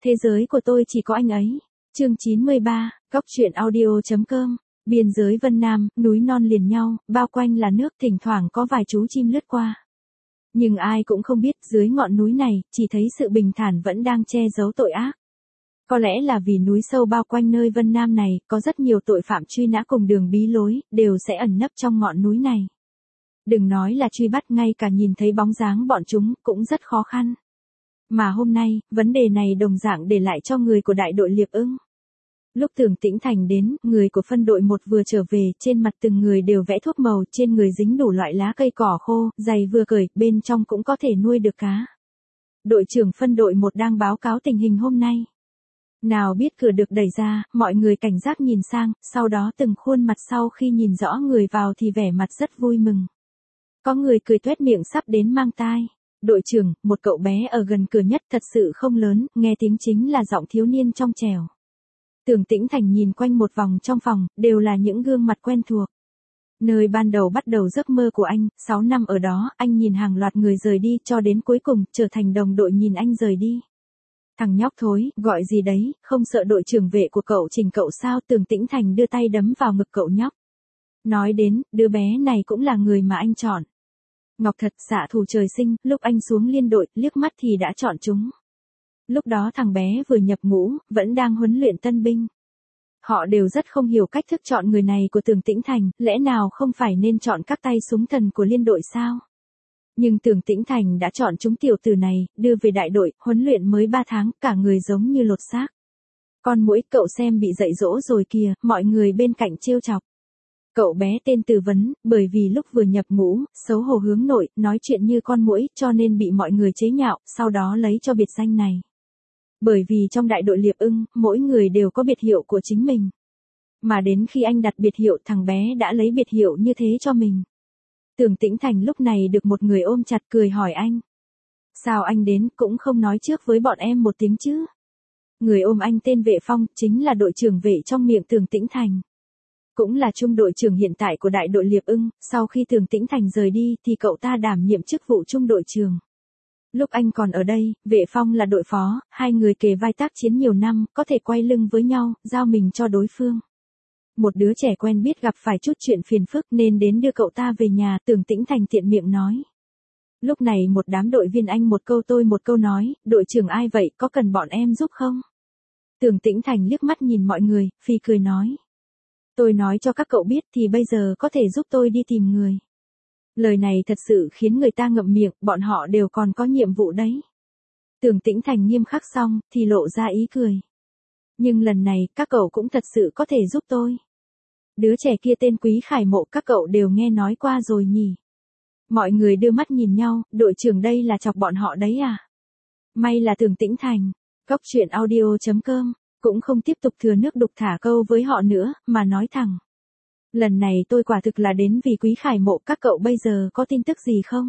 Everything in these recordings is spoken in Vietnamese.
Thế giới của tôi chỉ có anh ấy. Chương 93, Góc truyện audio.com. Biên giới Vân Nam, núi non liền nhau, bao quanh là nước, thỉnh thoảng có vài chú chim lướt qua. Nhưng ai cũng không biết dưới ngọn núi này, chỉ thấy sự bình thản vẫn đang che giấu tội ác. Có lẽ là vì núi sâu bao quanh nơi Vân Nam này, có rất nhiều tội phạm truy nã cùng đường bí lối, đều sẽ ẩn nấp trong ngọn núi này. Đừng nói là truy bắt, ngay cả nhìn thấy bóng dáng bọn chúng, cũng rất khó khăn. Mà hôm nay, vấn đề này đồng dạng để lại cho người của đại đội Liệp Ưng. Lúc Tưởng Tĩnh Thành đến, người của phân đội 1 vừa trở về, trên mặt từng người đều vẽ thuốc màu, trên người dính đủ loại lá cây cỏ khô, giày vừa cởi, bên trong cũng có thể nuôi được cá. Đội trưởng phân đội 1 đang báo cáo tình hình hôm nay. Nào biết cửa được đẩy ra, mọi người cảnh giác nhìn sang, sau đó từng khuôn mặt sau khi nhìn rõ người vào thì vẻ mặt rất vui mừng. Có người cười tuét miệng sắp đến mang tai. Đội trưởng, một cậu bé ở gần cửa nhất, thật sự không lớn, nghe tiếng chính là giọng thiếu niên trong trẻo. Tưởng Tĩnh Thành nhìn quanh một vòng trong phòng, đều là những gương mặt quen thuộc. Nơi ban đầu bắt đầu giấc mơ của anh, 6 năm ở đó, anh nhìn hàng loạt người rời đi, cho đến cuối cùng, trở thành đồng đội nhìn anh rời đi. Thằng nhóc thối, gọi gì đấy, không sợ đội trưởng vệ của cậu chỉnh cậu sao? Tưởng Tĩnh Thành đưa tay đấm vào ngực cậu nhóc. Nói đến, đứa bé này cũng là người mà anh chọn. Ngọc thật, xạ thủ trời sinh, lúc anh xuống liên đội, liếc mắt thì đã chọn chúng. Lúc đó thằng bé vừa nhập ngũ, vẫn đang huấn luyện tân binh. Họ đều rất không hiểu cách thức chọn người này của Tưởng Tĩnh Thành, lẽ nào không phải nên chọn các tay súng thần của liên đội sao? Nhưng Tưởng Tĩnh Thành đã chọn chúng tiểu tử này, đưa về đại đội, huấn luyện mới 3 tháng, cả người giống như lột xác. Con muỗi, cậu xem bị dạy dỗ rồi kìa, mọi người bên cạnh trêu chọc. Cậu bé tên Từ Vấn, bởi vì lúc vừa nhập ngũ, xấu hổ hướng nội, nói chuyện như con muỗi, cho nên bị mọi người chế nhạo, sau đó lấy cho biệt danh này. Bởi vì trong đại đội Liệp Ưng, mỗi người đều có biệt hiệu của chính mình. Mà đến khi anh đặt biệt hiệu, thằng bé đã lấy biệt hiệu như thế cho mình. Tưởng Tĩnh Thành lúc này được một người ôm chặt, cười hỏi anh. Sao anh đến, cũng không nói trước với bọn em một tiếng chứ? Người ôm anh tên Vệ Phong, chính là đội trưởng vệ trong miệng Tưởng Tĩnh Thành. Cũng là trung đội trưởng hiện tại của đại đội Liệp Ưng, sau khi Tưởng Tĩnh Thành rời đi thì cậu ta đảm nhiệm chức vụ trung đội trưởng. Lúc anh còn ở đây, Vệ Phong là đội phó, hai người kề vai tác chiến nhiều năm, có thể quay lưng với nhau, giao mình cho đối phương. Một đứa trẻ quen biết gặp phải chút chuyện phiền phức nên đến đưa cậu ta về nhà, Tưởng Tĩnh Thành tiện miệng nói. Lúc này một đám đội viên anh một câu tôi một câu nói, đội trưởng ai vậy, có cần bọn em giúp không? Tưởng Tĩnh Thành liếc mắt nhìn mọi người, phì cười nói. Tôi nói cho các cậu biết thì bây giờ có thể giúp tôi đi tìm người. Lời này thật sự khiến người ta ngậm miệng, bọn họ đều còn có nhiệm vụ đấy. Tưởng Tĩnh Thành nghiêm khắc xong, thì lộ ra ý cười. Nhưng lần này, các cậu cũng thật sự có thể giúp tôi. Đứa trẻ kia tên Quý Khải Mộ, các cậu đều nghe nói qua rồi nhỉ? Mọi người đưa mắt nhìn nhau, đội trưởng đây là chọc bọn họ đấy à? May là Tưởng Tĩnh Thành. Góc truyện audio.com. Cũng không tiếp tục thừa nước đục thả câu với họ nữa, mà nói thẳng. Lần này tôi quả thực là đến vì Quý Khải Mộ, các cậu bây giờ có tin tức gì không?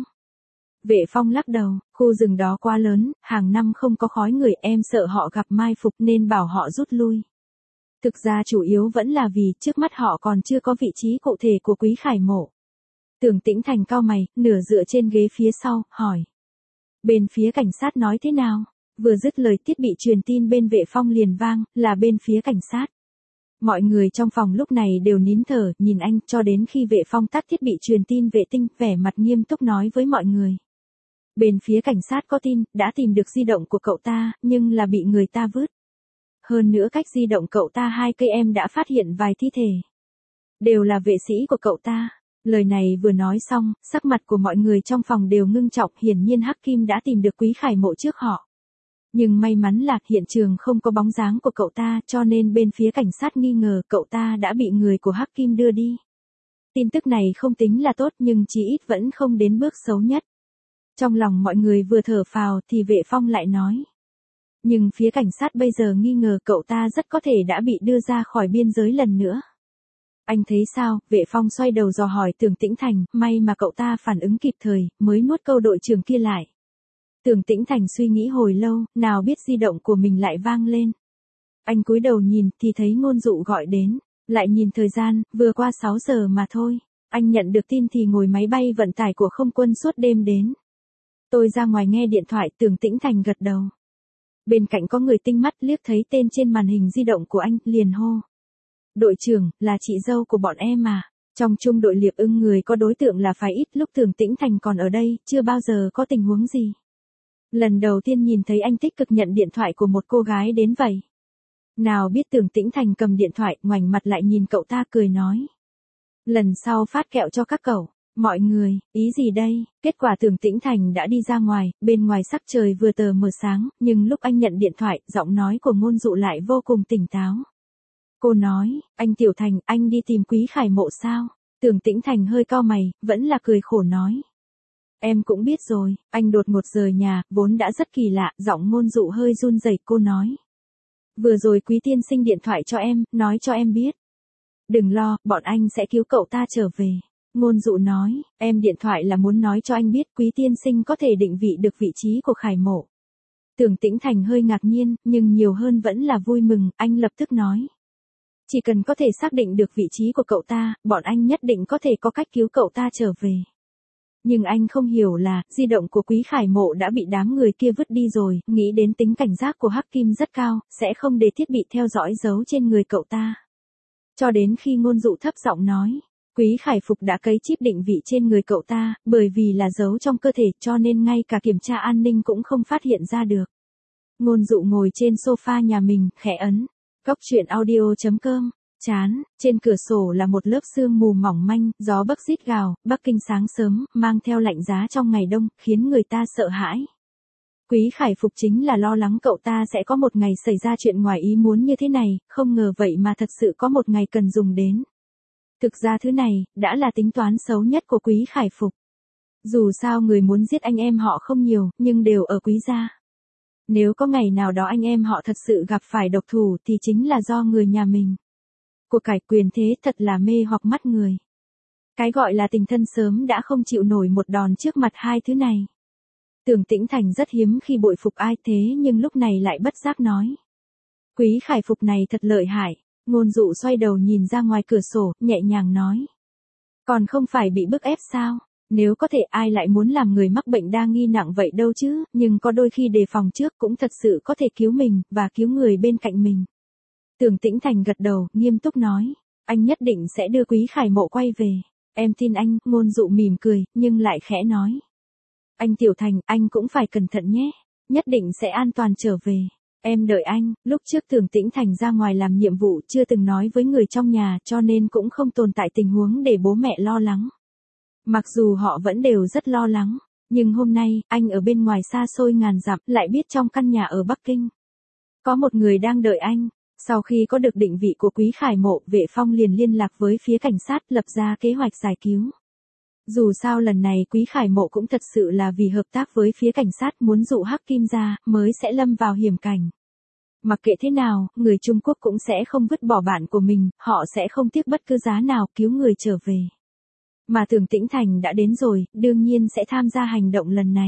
Vệ Phong lắc đầu, khu rừng đó quá lớn, hàng năm không có khói người, em sợ họ gặp mai phục nên bảo họ rút lui. Thực ra chủ yếu vẫn là vì trước mắt họ còn chưa có vị trí cụ thể của Quý Khải Mộ. Tưởng Tĩnh Thành cau mày, nửa dựa trên ghế phía sau, hỏi. Bên phía cảnh sát nói thế nào? Vừa dứt lời thiết bị truyền tin bên Vệ Phong liền vang, là bên phía cảnh sát. Mọi người trong phòng lúc này đều nín thở, nhìn anh, cho đến khi Vệ Phong tắt thiết bị truyền tin vệ tinh, vẻ mặt nghiêm túc nói với mọi người. Bên phía cảnh sát có tin, đã tìm được di động của cậu ta, nhưng là bị người ta vứt. Hơn nữa cách di động cậu ta 2 cây em đã phát hiện vài thi thể. Đều là vệ sĩ của cậu ta. Lời này vừa nói xong, sắc mặt của mọi người trong phòng đều ngưng trọng, hiển nhiên Hắc Kim đã tìm được Quý Khải Mộ trước họ. Nhưng may mắn là hiện trường không có bóng dáng của cậu ta, cho nên bên phía cảnh sát nghi ngờ cậu ta đã bị người của Hắc Kim đưa đi. Tin tức này không tính là tốt nhưng chí ít vẫn không đến bước xấu nhất. Trong lòng mọi người vừa thở phào thì Vệ Phong lại nói. Nhưng phía cảnh sát bây giờ nghi ngờ cậu ta rất có thể đã bị đưa ra khỏi biên giới lần nữa. Anh thấy sao? Vệ Phong xoay đầu dò hỏi Tưởng Tĩnh Thành, may mà cậu ta phản ứng kịp thời, mới nuốt câu đội trưởng kia lại. Tưởng Tĩnh Thành suy nghĩ hồi lâu, nào biết di động của mình lại vang lên. Anh cúi đầu nhìn thì thấy Ngôn Dụ gọi đến, lại nhìn thời gian, vừa qua 6 giờ mà thôi. Anh nhận được tin thì ngồi máy bay vận tải của không quân suốt đêm đến. Tôi ra ngoài nghe điện thoại, Tưởng Tĩnh Thành gật đầu. Bên cạnh có người tinh mắt liếc thấy tên trên màn hình di động của anh, liền hô. Đội trưởng, là chị dâu của bọn em mà. Trong chung đội Liệp Ưng người có đối tượng là phải ít, lúc Tưởng Tĩnh Thành còn ở đây, chưa bao giờ có tình huống gì. Lần đầu tiên nhìn thấy anh tích cực nhận điện thoại của một cô gái đến vậy. Nào biết Tưởng Tĩnh Thành cầm điện thoại, ngoảnh mặt lại nhìn cậu ta cười nói. Lần sau phát kẹo cho các cậu. Mọi người, ý gì đây? Kết quả Tưởng Tĩnh Thành đã đi ra ngoài, bên ngoài sắc trời vừa tờ mờ sáng, nhưng lúc anh nhận điện thoại, giọng nói của Ngôn Dụ lại vô cùng tỉnh táo. Cô nói, anh Tiểu Thành, anh đi tìm Quý Khải Mộ sao? Tưởng Tĩnh Thành hơi cau mày, vẫn là cười khổ nói. Em cũng biết rồi, anh đột ngột rời nhà, vốn đã rất kỳ lạ, giọng Ngôn Dụ hơi run rẩy, cô nói. Vừa rồi Quý tiên sinh điện thoại cho em, nói cho em biết. Đừng lo, bọn anh sẽ cứu cậu ta trở về. Ngôn Dụ nói, em điện thoại là muốn nói cho anh biết Quý tiên sinh có thể định vị được vị trí của Khải Mộ. Tưởng Tĩnh Thành hơi ngạc nhiên, nhưng nhiều hơn vẫn là vui mừng, anh lập tức nói. Chỉ cần có thể xác định được vị trí của cậu ta, bọn anh nhất định có thể có cách cứu cậu ta trở về. Nhưng anh không hiểu là, di động của Quý Khải Mộ đã bị đám người kia vứt đi rồi, nghĩ đến tính cảnh giác của Hắc Kim rất cao, sẽ không để thiết bị theo dõi giấu trên người cậu ta. Cho đến khi Ngôn Dụ thấp giọng nói, Quý Khải Phục đã cấy chip định vị trên người cậu ta, bởi vì là giấu trong cơ thể cho nên ngay cả kiểm tra an ninh cũng không phát hiện ra được. Ngôn Dụ ngồi trên sofa nhà mình, khẽ ấn. Cóc truyện audio.com, chán, trên cửa sổ là một lớp sương mù mỏng manh, gió bấc rít gào, Bắc Kinh sáng sớm, mang theo lạnh giá trong ngày đông, khiến người ta sợ hãi. Quý Khải Phục chính là lo lắng cậu ta sẽ có một ngày xảy ra chuyện ngoài ý muốn như thế này, không ngờ vậy mà thật sự có một ngày cần dùng đến. Thực ra thứ này, đã là tính toán xấu nhất của Quý Khải Phục. Dù sao người muốn giết anh em họ không nhiều, nhưng đều ở Quý gia. Nếu có ngày nào đó anh em họ thật sự gặp phải độc thủ thì chính là do người nhà mình. Của cải quyền thế thật là mê hoặc mắt người. Cái gọi là tình thân sớm đã không chịu nổi một đòn trước mặt hai thứ này. Tưởng Tĩnh Thành rất hiếm khi bội phục ai thế nhưng lúc này lại bất giác nói. Quý Khải Phục này thật lợi hại. Ngôn Dụ xoay đầu nhìn ra ngoài cửa sổ, nhẹ nhàng nói. Còn không phải bị bức ép sao? Nếu có thể ai lại muốn làm người mắc bệnh đa nghi nặng vậy đâu chứ, nhưng có đôi khi đề phòng trước cũng thật sự có thể cứu mình, và cứu người bên cạnh mình. Tưởng Tĩnh Thành gật đầu, nghiêm túc nói. Anh nhất định sẽ đưa Quý Khải Mộ quay về. Em tin anh, Ngôn Dụ mỉm cười, nhưng lại khẽ nói. Anh Tiểu Thành, anh cũng phải cẩn thận nhé. Nhất định sẽ an toàn trở về. Em đợi anh, lúc trước Tưởng Tĩnh Thành ra ngoài làm nhiệm vụ chưa từng nói với người trong nhà cho nên cũng không tồn tại tình huống để bố mẹ lo lắng. Mặc dù họ vẫn đều rất lo lắng, nhưng hôm nay, anh ở bên ngoài xa xôi ngàn dặm lại biết trong căn nhà ở Bắc Kinh. Có một người đang đợi anh. Sau khi có được định vị của Quý Khải Mộ, Vệ Phong liền liên lạc với phía cảnh sát lập ra kế hoạch giải cứu. Dù sao lần này Quý Khải Mộ cũng thật sự là vì hợp tác với phía cảnh sát muốn dụ Hắc Kim ra, mới sẽ lâm vào hiểm cảnh. Mặc kệ thế nào, người Trung Quốc cũng sẽ không vứt bỏ bạn của mình, họ sẽ không tiếc bất cứ giá nào cứu người trở về. Mà Tưởng Tĩnh Thành đã đến rồi, đương nhiên sẽ tham gia hành động lần này.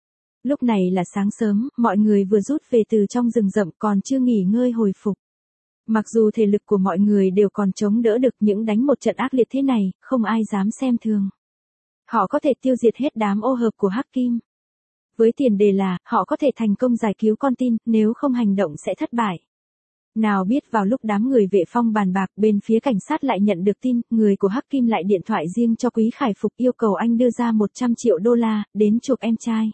Lúc này là sáng sớm, mọi người vừa rút về từ trong rừng rậm còn chưa nghỉ ngơi hồi phục. Mặc dù thể lực của mọi người đều còn chống đỡ được những đánh một trận ác liệt thế này, không ai dám xem thường. Họ có thể tiêu diệt hết đám ô hợp của Hắc Kim. Với tiền đề là, họ có thể thành công giải cứu con tin, nếu không hành động sẽ thất bại. Nào biết vào lúc đám người Vệ Phong bàn bạc, bên phía cảnh sát lại nhận được tin, người của Hắc Kim lại điện thoại riêng cho Quý Khải Phục yêu cầu anh đưa ra 100 triệu đô la, đến chuộc em trai.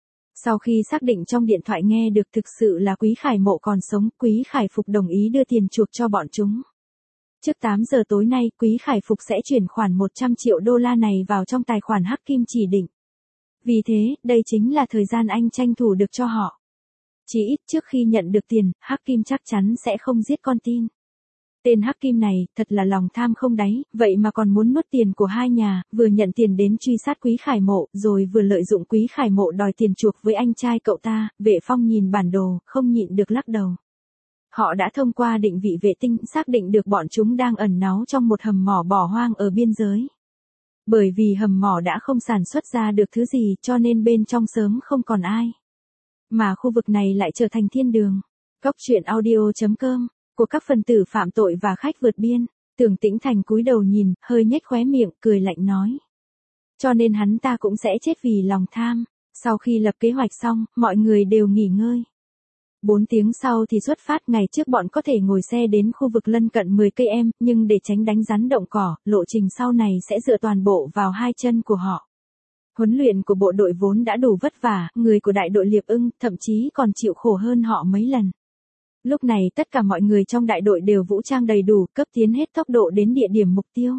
Sau khi xác định trong điện thoại nghe được thực sự là Quý Khải Mộ còn sống, Quý Khải Phục đồng ý đưa tiền chuộc cho bọn chúng. Trước 8 giờ tối nay, Quý Khải Phục sẽ chuyển khoản 100 triệu đô la này vào trong tài khoản Hắc Kim chỉ định. Vì thế, đây chính là thời gian anh tranh thủ được cho họ. Chỉ ít trước khi nhận được tiền, Hắc Kim chắc chắn sẽ không giết con tin. Tên Hắc Kim này, thật là lòng tham không đáy, vậy mà còn muốn nuốt tiền của hai nhà, vừa nhận tiền đến truy sát Quý Khải Mộ, rồi vừa lợi dụng Quý Khải Mộ đòi tiền chuộc với anh trai cậu ta. Vệ Phong nhìn bản đồ, không nhịn được lắc đầu. Họ đã thông qua định vị vệ tinh, xác định được bọn chúng đang ẩn náu trong một hầm mỏ bỏ hoang ở biên giới. Bởi vì hầm mỏ đã không sản xuất ra được thứ gì cho nên bên trong sớm không còn ai. Mà khu vực này lại trở thành thiên đường. Cóc truyện audio.com, của các phần tử phạm tội và khách vượt biên. Tưởng Tĩnh Thành cúi đầu nhìn, hơi nhếch khóe miệng, cười lạnh nói. Cho nên hắn ta cũng sẽ chết vì lòng tham. Sau khi lập kế hoạch xong, mọi người đều nghỉ ngơi. 4 tiếng sau thì xuất phát, ngày trước bọn có thể ngồi xe đến khu vực lân cận 10 cây em, nhưng để tránh đánh rắn động cỏ, lộ trình sau này sẽ dựa toàn bộ vào hai chân của họ. Huấn luyện của bộ đội vốn đã đủ vất vả, người của đại đội Liệp Ưng thậm chí còn chịu khổ hơn họ mấy lần. Lúc này tất cả mọi người trong đại đội đều vũ trang đầy đủ, cấp tiến hết tốc độ đến địa điểm mục tiêu.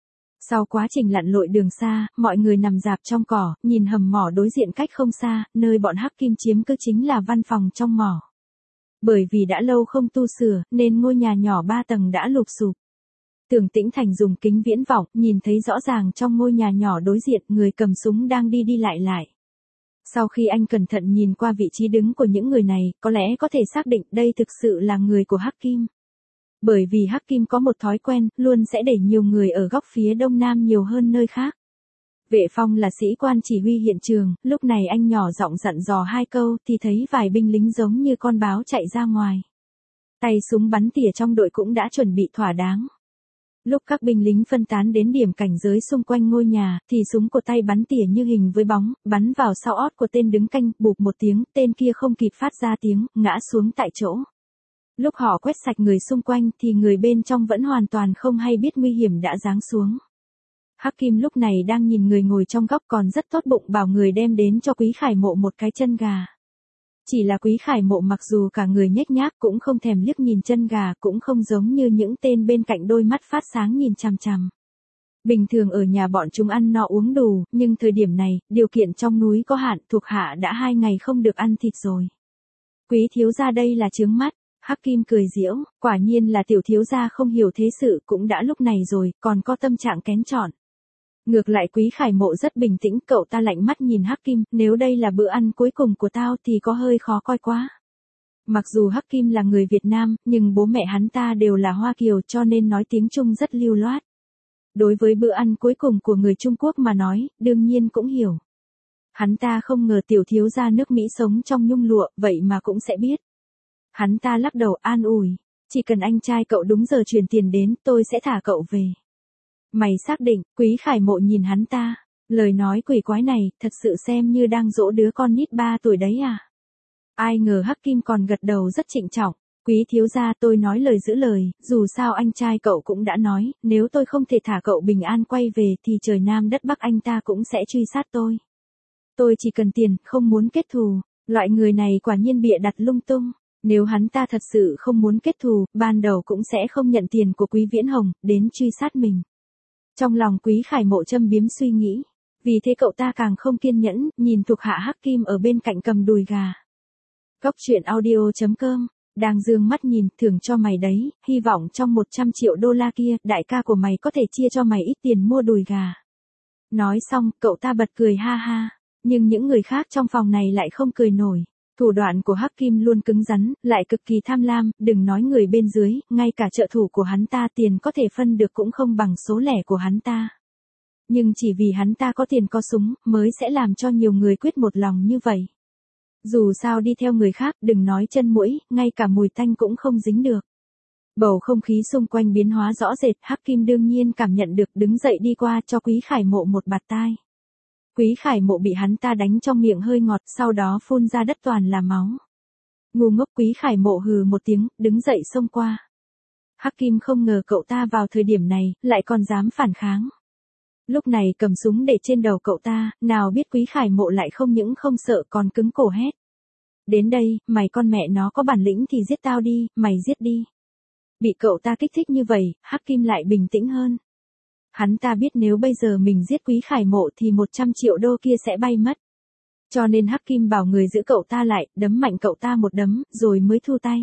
Sau quá trình lặn lội đường xa, mọi người nằm rạp trong cỏ, nhìn hầm mỏ đối diện cách không xa, nơi bọn Hắc Kim chiếm cứ chính là văn phòng trong mỏ. Bởi vì đã lâu không tu sửa, nên ngôi nhà nhỏ 3 tầng đã lụp xụp. Tưởng Tĩnh Thành dùng kính viễn vọng, nhìn thấy rõ ràng trong ngôi nhà nhỏ đối diện, người cầm súng đang đi đi lại lại. Sau khi anh cẩn thận nhìn qua vị trí đứng của những người này, có lẽ có thể xác định đây thực sự là người của Hắc Kim. Bởi vì Hắc Kim có một thói quen, luôn sẽ để nhiều người ở góc phía đông nam nhiều hơn nơi khác. Vệ Phong là sĩ quan chỉ huy hiện trường, lúc này anh nhỏ giọng dặn dò 2 câu thì thấy vài binh lính giống như con báo chạy ra ngoài. Tay súng bắn tỉa trong đội cũng đã chuẩn bị thỏa đáng. Lúc các binh lính phân tán đến điểm cảnh giới xung quanh ngôi nhà, thì súng của tay bắn tỉa như hình với bóng, bắn vào sau ót của tên đứng canh, bụp một tiếng, tên kia không kịp phát ra tiếng, ngã xuống tại chỗ. Lúc họ quét sạch người xung quanh thì người bên trong vẫn hoàn toàn không hay biết nguy hiểm đã giáng xuống. Hắc Kim lúc này đang nhìn người ngồi trong góc còn rất tốt bụng bảo người đem đến cho Quý Khải Mộ một cái chân gà. Chỉ là Quý Khải Mộ mặc dù cả người nhếch nhác cũng không thèm liếc nhìn chân gà, cũng không giống như những tên bên cạnh đôi mắt phát sáng nhìn chằm chằm. Bình thường ở nhà bọn chúng ăn no uống đủ, nhưng thời điểm này, điều kiện trong núi có hạn, thuộc hạ đã 2 ngày không được ăn thịt rồi. Quý thiếu gia đây là chướng mắt. Hắc Kim cười giễu, quả nhiên là tiểu thiếu gia không hiểu thế sự, cũng đã lúc này rồi, còn có tâm trạng kén chọn. Ngược lại Quý Khải Mộ rất bình tĩnh, cậu ta lạnh mắt nhìn Hắc Kim, nếu đây là bữa ăn cuối cùng của tao thì có hơi khó coi quá. Mặc dù Hắc Kim là người Việt Nam, nhưng bố mẹ hắn ta đều là Hoa Kiều cho nên nói tiếng Trung rất lưu loát. Đối với bữa ăn cuối cùng của người Trung Quốc mà nói, đương nhiên cũng hiểu. Hắn ta không ngờ tiểu thiếu gia nước Mỹ sống trong nhung lụa, vậy mà cũng sẽ biết. Hắn ta lắc đầu an ủi, chỉ cần anh trai cậu đúng giờ chuyển tiền đến, tôi sẽ thả cậu về. Mày xác định? Quý Khải Mộ nhìn hắn ta, lời nói quỷ quái này, thật sự xem như đang dỗ đứa con nít 3 tuổi đấy à? Ai ngờ Hắc Kim còn gật đầu rất trịnh trọng, Quý thiếu gia tôi nói lời giữ lời, dù sao anh trai cậu cũng đã nói, nếu tôi không thể thả cậu bình an quay về thì trời Nam đất Bắc anh ta cũng sẽ truy sát tôi. Tôi chỉ cần tiền, không muốn kết thù, loại người này quả nhiên bịa đặt lung tung. Nếu hắn ta thật sự không muốn kết thù, ban đầu cũng sẽ không nhận tiền của Quý Viễn Hồng, đến truy sát mình. Trong lòng Quý Khải Mộ châm biếm suy nghĩ. Vì thế cậu ta càng không kiên nhẫn, nhìn thuộc hạ Hắc Kim ở bên cạnh cầm đùi gà. Góc chuyện audio.com, đang dương mắt nhìn, thưởng cho mày đấy, hy vọng trong 100 triệu đô la kia, đại ca của mày có thể chia cho mày ít tiền mua đùi gà. Nói xong, cậu ta bật cười ha ha, nhưng những người khác trong phòng này lại không cười nổi. Thủ đoạn của Hắc Kim luôn cứng rắn, lại cực kỳ tham lam, đừng nói người bên dưới, ngay cả trợ thủ của hắn ta tiền có thể phân được cũng không bằng số lẻ của hắn ta. Nhưng chỉ vì hắn ta có tiền có súng, mới sẽ làm cho nhiều người quyết một lòng như vậy. Dù sao đi theo người khác, đừng nói chân mũi, ngay cả mùi tanh cũng không dính được. Bầu không khí xung quanh biến hóa rõ rệt, Hắc Kim đương nhiên cảm nhận được, đứng dậy đi qua cho Quý Khải Mộ một bạt tai. Quý Khải Mộ bị hắn ta đánh trong miệng hơi ngọt, sau đó phun ra đất toàn là máu. Ngu ngốc, Quý Khải Mộ hừ một tiếng, đứng dậy xông qua. Hắc Kim không ngờ cậu ta vào thời điểm này, lại còn dám phản kháng. Lúc này cầm súng để trên đầu cậu ta, nào biết Quý Khải Mộ lại không những không sợ còn cứng cổ hét. Đến đây, mày con mẹ nó có bản lĩnh thì giết tao đi, mày giết đi. Bị cậu ta kích thích như vậy, Hắc Kim lại bình tĩnh hơn. Hắn ta biết nếu bây giờ mình giết Quý Khải Mộ thì 100 triệu đô kia sẽ bay mất. Cho nên Hắc Kim bảo người giữ cậu ta lại, đấm mạnh cậu ta một đấm, rồi mới thu tay.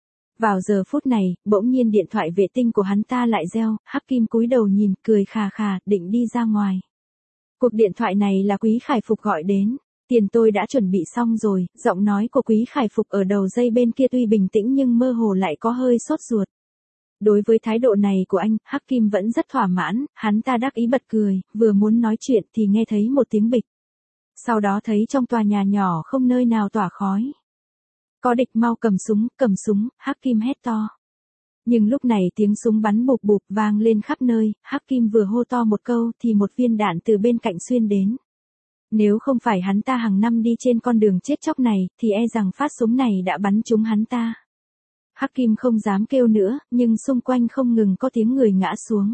Vào giờ phút này, bỗng nhiên điện thoại vệ tinh của hắn ta lại reo, Hắc Kim cúi đầu nhìn, cười khà khà, định đi ra ngoài. Cuộc điện thoại này là Quý Khải Phục gọi đến. Tiền tôi đã chuẩn bị xong rồi, giọng nói của Quý Khải Phục ở đầu dây bên kia tuy bình tĩnh nhưng mơ hồ lại có hơi sốt ruột. Đối với thái độ này của anh, Hắc Kim vẫn rất thỏa mãn, hắn ta đắc ý bật cười, vừa muốn nói chuyện thì nghe thấy một tiếng bịch. Sau đó thấy trong tòa nhà nhỏ không nơi nào tỏa khói. Có địch, mau cầm súng, Hắc Kim hét to. Nhưng lúc này tiếng súng bắn bụp bụp vang lên khắp nơi, Hắc Kim vừa hô to một câu thì một viên đạn từ bên cạnh xuyên đến. Nếu không phải hắn ta hàng năm đi trên con đường chết chóc này, thì e rằng phát súng này đã bắn trúng hắn ta. Hắc Kim không dám kêu nữa, nhưng xung quanh không ngừng có tiếng người ngã xuống.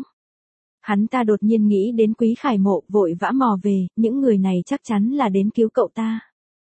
Hắn ta đột nhiên nghĩ đến Quý Khải Mộ, vội vã mò về, những người này chắc chắn là đến cứu cậu ta.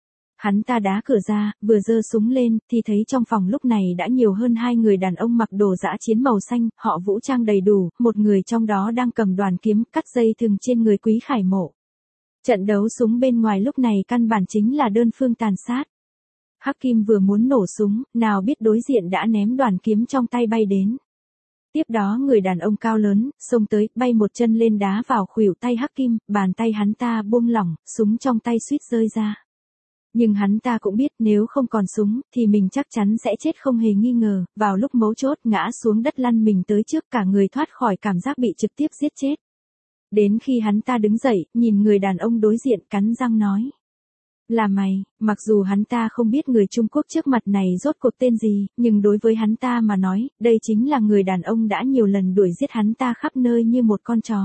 Hắn ta đá cửa ra, vừa giơ súng lên, thì thấy trong phòng lúc này đã nhiều hơn 2 người đàn ông mặc đồ dã chiến màu xanh, họ vũ trang đầy đủ, một người trong đó đang cầm đoàn kiếm, cắt dây thừng trên người Quý Khải Mộ. Trận đấu súng bên ngoài lúc này căn bản chính là đơn phương tàn sát. Hắc Kim vừa muốn nổ súng, nào biết đối diện đã ném đoàn kiếm trong tay bay đến. Tiếp đó người đàn ông cao lớn, xông tới, bay một chân lên đá vào khuỷu tay Hắc Kim, bàn tay hắn ta buông lỏng, súng trong tay suýt rơi ra. Nhưng hắn ta cũng biết nếu không còn súng, thì mình chắc chắn sẽ chết không hề nghi ngờ, vào lúc mấu chốt ngã xuống đất lăn mình tới trước, cả người thoát khỏi cảm giác bị trực tiếp giết chết. Đến khi hắn ta đứng dậy, nhìn người đàn ông đối diện cắn răng nói. Là mày, mặc dù hắn ta không biết người Trung Quốc trước mặt này rốt cuộc tên gì, nhưng đối với hắn ta mà nói, đây chính là người đàn ông đã nhiều lần đuổi giết hắn ta khắp nơi như một con chó.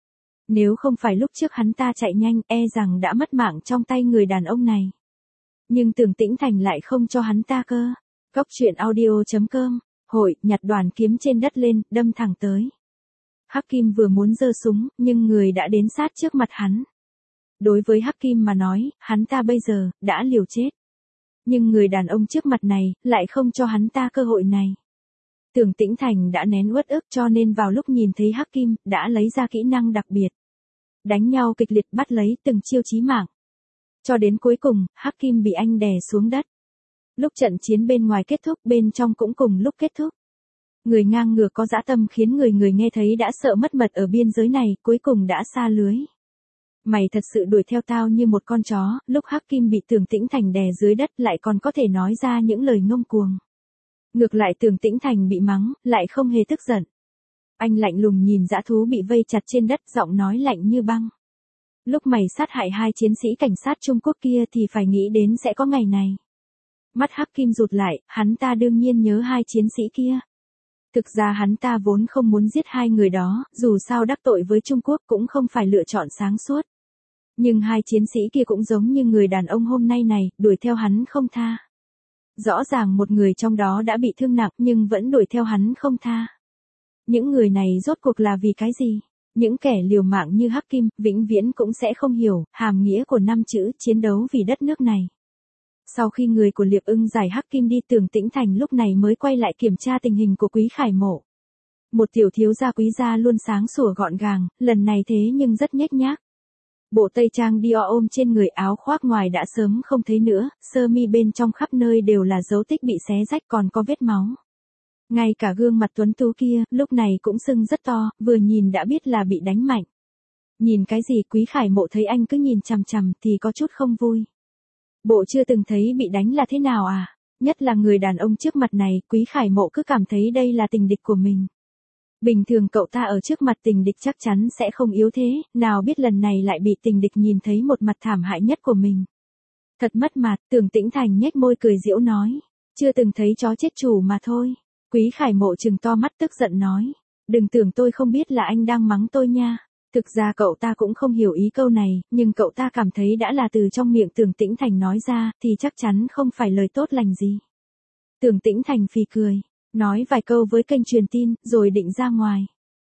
Nếu không phải lúc trước hắn ta chạy nhanh, e rằng đã mất mạng trong tay người đàn ông này. Nhưng Tưởng Tĩnh Thành lại không cho hắn ta cơ. Góc truyện audio.com, hội, nhặt đoàn kiếm trên đất lên, đâm thẳng tới. Hắc Kim vừa muốn giơ súng, nhưng người đã đến sát trước mặt hắn. Đối với Hắc Kim mà nói, hắn ta bây giờ, đã liều chết. Nhưng người đàn ông trước mặt này, lại không cho hắn ta cơ hội này. Tưởng Tĩnh Thành đã nén uất ức cho nên vào lúc nhìn thấy Hắc Kim, đã lấy ra kỹ năng đặc biệt. Đánh nhau kịch liệt bắt lấy từng chiêu chí mạng. Cho đến cuối cùng, Hắc Kim bị anh đè xuống đất. Lúc trận chiến bên ngoài kết thúc, bên trong cũng cùng lúc kết thúc. Người ngang ngược có dã tâm khiến người nghe thấy đã sợ mất mật ở biên giới này, cuối cùng đã sa lưới. Mày thật sự đuổi theo tao như một con chó, lúc Hắc Kim bị Tưởng Tĩnh Thành đè dưới đất lại còn có thể nói ra những lời ngông cuồng. Ngược lại Tưởng Tĩnh Thành bị mắng, lại không hề tức giận. Anh lạnh lùng nhìn dã thú bị vây chặt trên đất, giọng nói lạnh như băng. Lúc mày sát hại 2 chiến sĩ cảnh sát Trung Quốc kia thì phải nghĩ đến sẽ có ngày này. Mắt Hắc Kim rụt lại, hắn ta đương nhiên nhớ 2 chiến sĩ kia. Thực ra hắn ta vốn không muốn giết 2 người đó, dù sao đắc tội với Trung Quốc cũng không phải lựa chọn sáng suốt. Nhưng 2 chiến sĩ kia cũng giống như người đàn ông hôm nay này, đuổi theo hắn không tha. Rõ ràng một người trong đó đã bị thương nặng nhưng vẫn đuổi theo hắn không tha. Những người này rốt cuộc là vì cái gì? Những kẻ liều mạng như Hắc Kim, vĩnh viễn cũng sẽ không hiểu hàm nghĩa của 5 chữ chiến đấu vì đất nước này. Sau khi người của Liệp Ưng giải Hắc Kim đi, Tưởng Tĩnh Thành lúc này mới quay lại kiểm tra tình hình của Quý Khải Mộ. Một tiểu thiếu gia quý gia luôn sáng sủa gọn gàng, lần này thế nhưng rất nhếch nhác. Bộ tây trang Dior ôm trên người, áo khoác ngoài đã sớm không thấy nữa, sơ mi bên trong khắp nơi đều là dấu tích bị xé rách còn có vết máu. Ngay cả gương mặt tuấn tú kia, lúc này cũng sưng rất to, vừa nhìn đã biết là bị đánh mạnh. Nhìn cái gì? Quý Khải Mộ thấy anh cứ nhìn chằm chằm thì có chút không vui. Bộ chưa từng thấy bị đánh là thế nào à? Nhất là người đàn ông trước mặt này, Quý Khải Mộ cứ cảm thấy đây là tình địch của mình. Bình thường cậu ta ở trước mặt tình địch chắc chắn sẽ không yếu thế, nào biết lần này lại bị tình địch nhìn thấy một mặt thảm hại nhất của mình. Thật mất mặt, Tưởng Tĩnh Thành nhếch môi cười giễu nói. Chưa từng thấy chó chết chủ mà thôi. Quý Khải Mộ trừng to mắt tức giận nói. Đừng tưởng tôi không biết là anh đang mắng tôi nha. Thực ra cậu ta cũng không hiểu ý câu này, nhưng cậu ta cảm thấy đã là từ trong miệng Tưởng Tĩnh Thành nói ra, thì chắc chắn không phải lời tốt lành gì. Tưởng Tĩnh Thành phì cười, nói vài câu với kênh truyền tin, rồi định ra ngoài.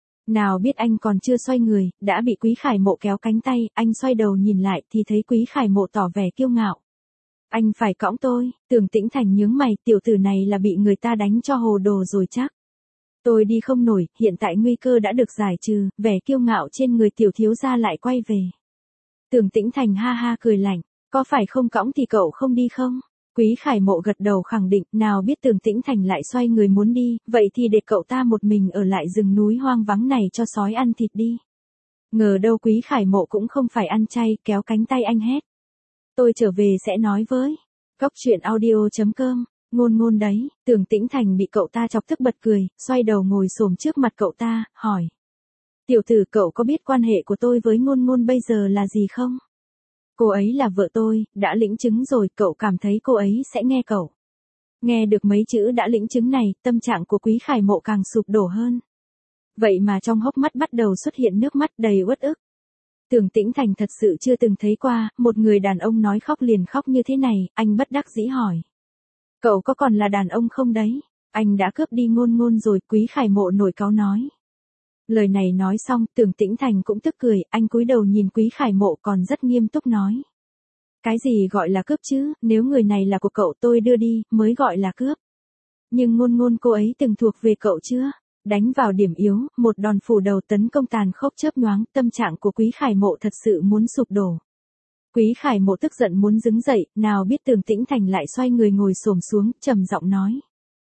Nào biết anh còn chưa xoay người, đã bị Quý Khải Mộ kéo cánh tay, anh xoay đầu nhìn lại thì thấy Quý Khải Mộ tỏ vẻ kiêu ngạo. Anh phải cõng tôi. Tưởng Tĩnh Thành nhướng mày, tiểu tử này là bị người ta đánh cho hồ đồ rồi chắc. Tôi đi không nổi, hiện tại nguy cơ đã được giải trừ, vẻ kiêu ngạo trên người tiểu thiếu gia lại quay về. Tưởng Tĩnh Thành ha ha cười lạnh, có phải không cõng thì cậu không đi không? Quý Khải Mộ gật đầu khẳng định, nào biết Tưởng Tĩnh Thành lại xoay người muốn đi, vậy thì để cậu ta một mình ở lại rừng núi hoang vắng này cho sói ăn thịt đi. Ngờ đâu Quý Khải Mộ cũng không phải ăn chay, kéo cánh tay anh hét. Tôi trở về sẽ nói với. Góc truyện audio.com, ngôn ngôn đấy. Tưởng Tĩnh Thành bị cậu ta chọc tức bật cười, xoay đầu ngồi xổm trước mặt cậu ta, hỏi. Tiểu tử, cậu có biết quan hệ của tôi với ngôn ngôn bây giờ là gì không? Cô ấy là vợ tôi, đã lĩnh chứng rồi, cậu cảm thấy cô ấy sẽ nghe cậu. Nghe được mấy chữ đã lĩnh chứng này, tâm trạng của Quý Khải Mộ càng sụp đổ hơn. Vậy mà trong hốc mắt bắt đầu xuất hiện nước mắt đầy uất ức. Tưởng Tĩnh Thành thật sự chưa từng thấy qua, một người đàn ông nói khóc liền khóc như thế này, anh bất đắc dĩ hỏi. Cậu có còn là đàn ông không đấy? Anh đã cướp đi Ngôn Ngôn rồi, Quý Khải Mộ nổi cáu nói. Lời này nói xong, Tưởng Tĩnh Thành cũng tức cười, anh cúi đầu nhìn Quý Khải Mộ còn rất nghiêm túc nói. Cái gì gọi là cướp chứ, nếu người này là của cậu tôi đưa đi, mới gọi là cướp. Nhưng Ngôn Ngôn cô ấy từng thuộc về cậu chưa? Đánh vào điểm yếu, một đòn phủ đầu tấn công tàn khốc chớp nhoáng, tâm trạng của Quý Khải Mộ thật sự muốn sụp đổ. Quý Khải Mộ tức giận muốn đứng dậy, nào biết Tưởng Tĩnh Thành lại xoay người ngồi xổm xuống, trầm giọng nói.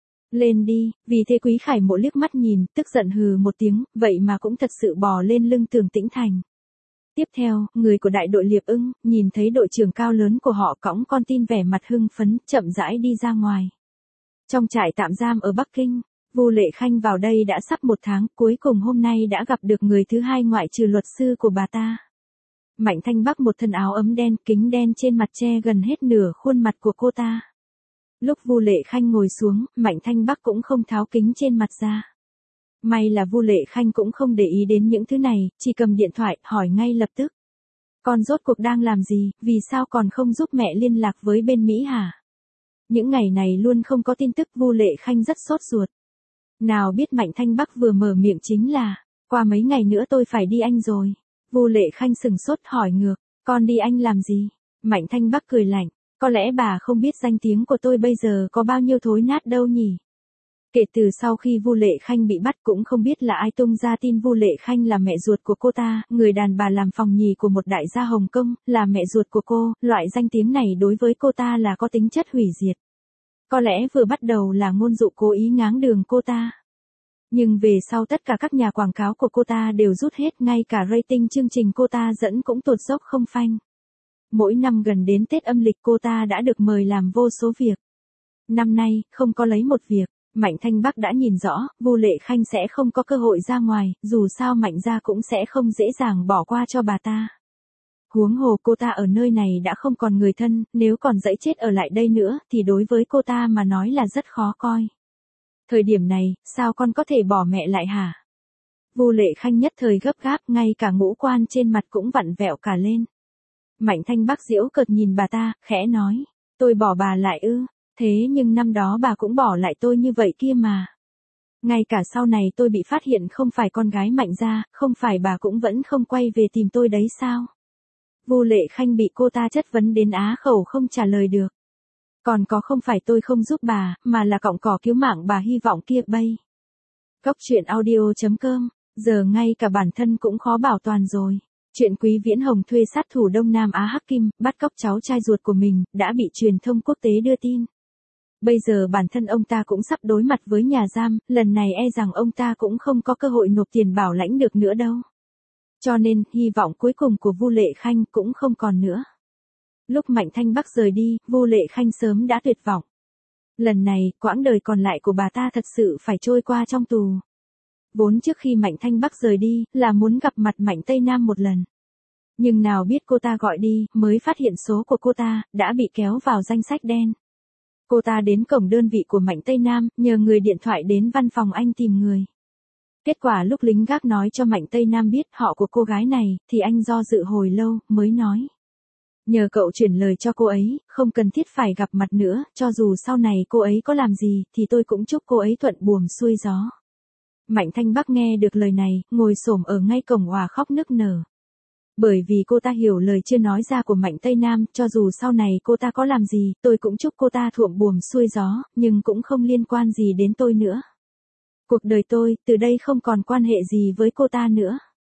Lên đi, vì thế Quý Khải Mộ liếc mắt nhìn, tức giận hừ một tiếng, vậy mà cũng thật sự bò lên lưng Tưởng Tĩnh Thành. Tiếp theo, người của đại đội Liệp Ưng, nhìn thấy đội trưởng cao lớn của họ cõng con tin vẻ mặt hưng phấn, chậm rãi đi ra ngoài. Trong trại tạm giam ở Bắc Kinh, Vu Lệ Khanh vào đây đã sắp 1 tháng, cuối cùng hôm nay đã gặp được người thứ hai ngoại trừ luật sư của bà ta. Mạnh Thanh Bắc một thân áo ấm đen, kính đen trên mặt che gần hết nửa khuôn mặt của cô ta. Lúc Vu Lệ Khanh ngồi xuống, Mạnh Thanh Bắc cũng không tháo kính trên mặt ra. May là Vu Lệ Khanh cũng không để ý đến những thứ này, chỉ cầm điện thoại, hỏi ngay lập tức. Con rốt cuộc đang làm gì, vì sao còn không giúp mẹ liên lạc với bên Mỹ hả? Những ngày này luôn không có tin tức, Vu Lệ Khanh rất sốt ruột. Nào biết Mạnh Thanh Bắc vừa mở miệng chính là, qua mấy ngày nữa tôi phải đi Anh rồi. Vu Lệ Khanh sừng sốt hỏi ngược, con đi Anh làm gì? Mạnh Thanh Bắc cười lạnh, có lẽ bà không biết danh tiếng của tôi bây giờ có bao nhiêu thối nát đâu nhỉ? Kể từ sau khi Vu Lệ Khanh bị bắt cũng không biết là ai tung ra tin Vu Lệ Khanh là mẹ ruột của cô ta, người đàn bà làm phòng nhì của một đại gia Hồng Kông, là mẹ ruột của cô, loại danh tiếng này đối với cô ta là có tính chất hủy diệt. Có lẽ vừa bắt đầu là ngôn dụ cố ý ngáng đường cô ta. Nhưng về sau tất cả các nhà quảng cáo của cô ta đều rút hết, ngay cả rating chương trình cô ta dẫn cũng tụt dốc không phanh. Mỗi năm gần đến Tết âm lịch cô ta đã được mời làm vô số việc. Năm nay, không có lấy một việc. Mạnh Thanh Bắc đã nhìn rõ, Vu Lệ Khanh sẽ không có cơ hội ra ngoài, dù sao Mạnh gia cũng sẽ không dễ dàng bỏ qua cho bà ta. Huống hồ cô ta ở nơi này đã không còn người thân, nếu còn dẫy chết ở lại đây nữa, thì đối với cô ta mà nói là rất khó coi. Thời điểm này, sao con có thể bỏ mẹ lại hả? Vu Lệ Khanh nhất thời gấp gáp, ngay cả ngũ quan trên mặt cũng vặn vẹo cả lên. Mạnh Thanh Bắc giễu cợt nhìn bà ta, khẽ nói, tôi bỏ bà lại ư? Thế nhưng năm đó bà cũng bỏ lại tôi như vậy kia mà. Ngay cả sau này tôi bị phát hiện không phải con gái Mạnh gia, không phải bà cũng vẫn không quay về tìm tôi đấy sao? Vu Lệ Khanh bị cô ta chất vấn đến á khẩu không trả lời được. Còn có không phải tôi không giúp bà, mà là cọng cỏ cứu mạng bà hy vọng kia bay. Góc truyện audio.com, giờ ngay cả bản thân cũng khó bảo toàn rồi. Chuyện Quý Viễn Hồng thuê sát thủ Đông Nam Á Hắc Kim, bắt cóc cháu trai ruột của mình, đã bị truyền thông quốc tế đưa tin. Bây giờ bản thân ông ta cũng sắp đối mặt với nhà giam, lần này e rằng ông ta cũng không có cơ hội nộp tiền bảo lãnh được nữa đâu. Cho nên, hy vọng cuối cùng của Vu Lệ Khanh cũng không còn nữa. Lúc Mạnh Thanh Bắc rời đi, Vu Lệ Khanh sớm đã tuyệt vọng. Lần này, quãng đời còn lại của bà ta thật sự phải trôi qua trong tù. Vốn trước khi Mạnh Thanh Bắc rời đi, là muốn gặp mặt Mạnh Tây Nam một lần. Nhưng nào biết cô ta gọi đi, mới phát hiện số của cô ta, đã bị kéo vào danh sách đen. Cô ta đến cổng đơn vị của Mạnh Tây Nam, nhờ người điện thoại đến văn phòng anh tìm người. Kết quả lúc lính gác nói cho Mạnh Tây Nam biết họ của cô gái này, thì anh do dự hồi lâu, mới nói. Nhờ cậu chuyển lời cho cô ấy, không cần thiết phải gặp mặt nữa, cho dù sau này cô ấy có làm gì, thì tôi cũng chúc cô ấy thuận buồm xuôi gió. Mạnh Thanh Bắc nghe được lời này, ngồi xổm ở ngay cổng òa khóc nức nở. Bởi vì cô ta hiểu lời chưa nói ra của Mạnh Tây Nam, cho dù sau này cô ta có làm gì, tôi cũng chúc cô ta thuận buồm xuôi gió, nhưng cũng không liên quan gì đến tôi nữa. Cuộc đời tôi, từ đây không còn quan hệ gì với cô ta nữa.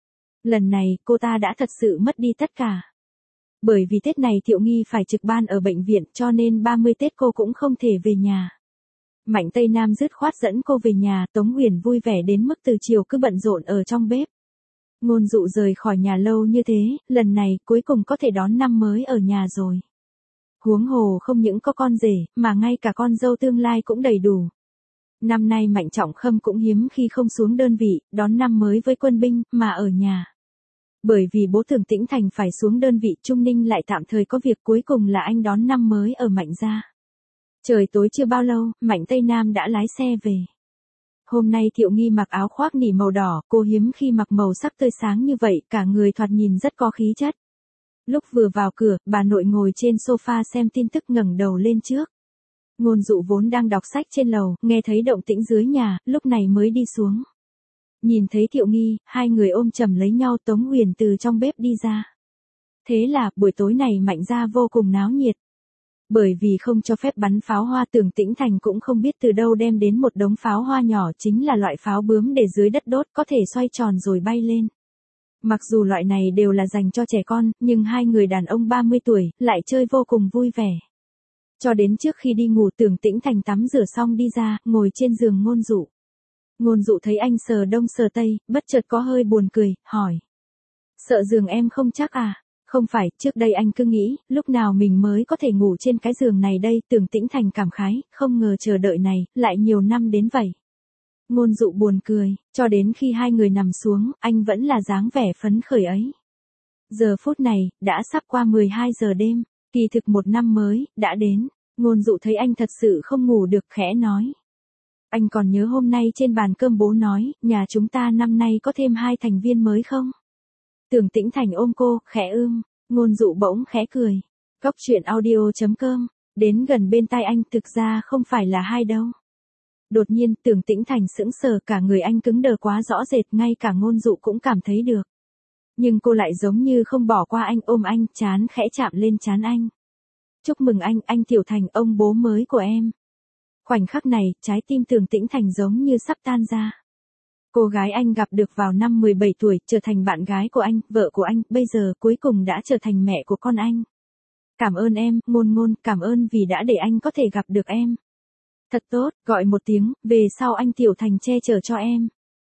Lần này, cô ta đã thật sự mất đi tất cả. Bởi vì Tết này Thiệu Nghi phải trực ban ở bệnh viện, cho nên 30 Tết cô cũng không thể về nhà. Mạnh Tây Nam dứt khoát dẫn cô về nhà, Tống Huyền vui vẻ đến mức từ chiều cứ bận rộn ở trong bếp. Ngôn dụ rời khỏi nhà lâu như thế, lần này cuối cùng có thể đón năm mới ở nhà rồi. Huống hồ không những có con rể, mà ngay cả con dâu tương lai cũng đầy đủ. Năm nay Mạnh Trọng Khâm cũng hiếm khi không xuống đơn vị, đón năm mới với quân binh, mà ở nhà. Bởi vì bố Tưởng Tĩnh Thành phải xuống đơn vị, Trung Ninh lại tạm thời có việc, cuối cùng là anh đón năm mới ở Mạnh gia. Trời tối chưa bao lâu, Mạnh Tây Nam đã lái xe về. Hôm nay Thiệu Nghi mặc áo khoác nỉ màu đỏ, cô hiếm khi mặc màu sắc tươi sáng như vậy, cả người thoạt nhìn rất có khí chất. Lúc vừa vào cửa, bà nội ngồi trên sofa xem tin tức ngẩng đầu lên trước. Ngôn Dụ vốn đang đọc sách trên lầu, nghe thấy động tĩnh dưới nhà, lúc này mới đi xuống. Nhìn thấy Thiệu Nghi, hai người ôm chầm lấy nhau. Tống Huyền từ trong bếp đi ra. Thế là, buổi tối này Mạnh gia vô cùng náo nhiệt. Bởi vì không cho phép bắn pháo hoa, Tưởng Tĩnh Thành cũng không biết từ đâu đem đến một đống pháo hoa nhỏ, chính là loại pháo bướm để dưới đất đốt, có thể xoay tròn rồi bay lên. Mặc dù loại này đều là dành cho trẻ con, nhưng hai người đàn ông 30 tuổi, lại chơi vô cùng vui vẻ. Cho đến trước khi đi ngủ, Tưởng Tĩnh Thành tắm rửa xong đi ra, ngồi trên giường Ngôn Dụ. Ngôn Dụ thấy anh sờ đông sờ tây, bất chợt có hơi buồn cười, hỏi. Sợ giường em không chắc à? Không phải, trước đây anh cứ nghĩ, lúc nào mình mới có thể ngủ trên cái giường này đây. Tưởng Tĩnh Thành cảm khái, không ngờ chờ đợi này, lại nhiều năm đến vậy. Ngôn Dụ buồn cười, cho đến khi hai người nằm xuống, anh vẫn là dáng vẻ phấn khởi ấy. Giờ phút này, đã sắp qua 12 giờ đêm, kỳ thực một năm mới, đã đến. Ngôn Dụ thấy anh thật sự không ngủ được, khẽ nói. Anh còn nhớ hôm nay trên bàn cơm bố nói, nhà chúng ta năm nay có thêm 2 thành viên mới không? Tưởng Tĩnh Thành ôm cô, khẽ Ngôn Dụ bỗng khẽ cười. Cóc truyện audio.com, đến gần bên tai anh, thực ra không phải là 2 đâu. Đột nhiên, Tưởng Tĩnh Thành sững sờ, cả người anh cứng đờ quá rõ rệt, ngay cả Ngôn Dụ cũng cảm thấy được. Nhưng cô lại giống như không bỏ qua anh, ôm anh, trán khẽ chạm lên trán anh. Chúc mừng anh Tiểu Thành, ông bố mới của em. Khoảnh khắc này, trái tim Tưởng Tĩnh Thành giống như sắp tan ra. Cô gái anh gặp được vào năm 17 tuổi, trở thành bạn gái của anh, vợ của anh, bây giờ cuối cùng đã trở thành mẹ của con anh. Cảm ơn em, Ngôn, cảm ơn vì đã để anh có thể gặp được em. Thật tốt, gọi một tiếng, về sau anh Tiểu Thành che chở cho em.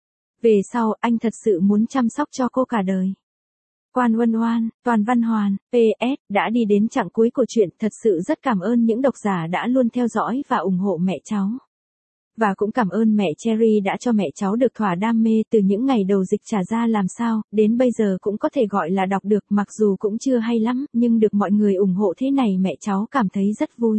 Về sau, anh thật sự muốn chăm sóc cho cô cả đời. Quan Huân Hoan, Toàn Văn Hoàn, PS, đã đi đến chặng cuối của chuyện, thật sự rất cảm ơn những độc giả đã luôn theo dõi và ủng hộ mẹ cháu. Và cũng cảm ơn mẹ Cherry đã cho mẹ cháu được thỏa đam mê từ những ngày đầu dịch trả ra làm sao, đến bây giờ cũng có thể gọi là đọc được, mặc dù cũng chưa hay lắm, nhưng được mọi người ủng hộ thế này mẹ cháu cảm thấy rất vui.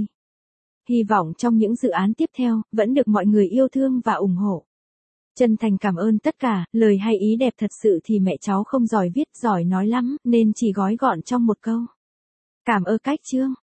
Hy vọng trong những dự án tiếp theo, vẫn được mọi người yêu thương và ủng hộ. Chân thành cảm ơn tất cả, lời hay ý đẹp thật sự thì mẹ cháu không giỏi viết, giỏi nói lắm, nên chỉ gói gọn trong một câu. Cảm ơn cách chương.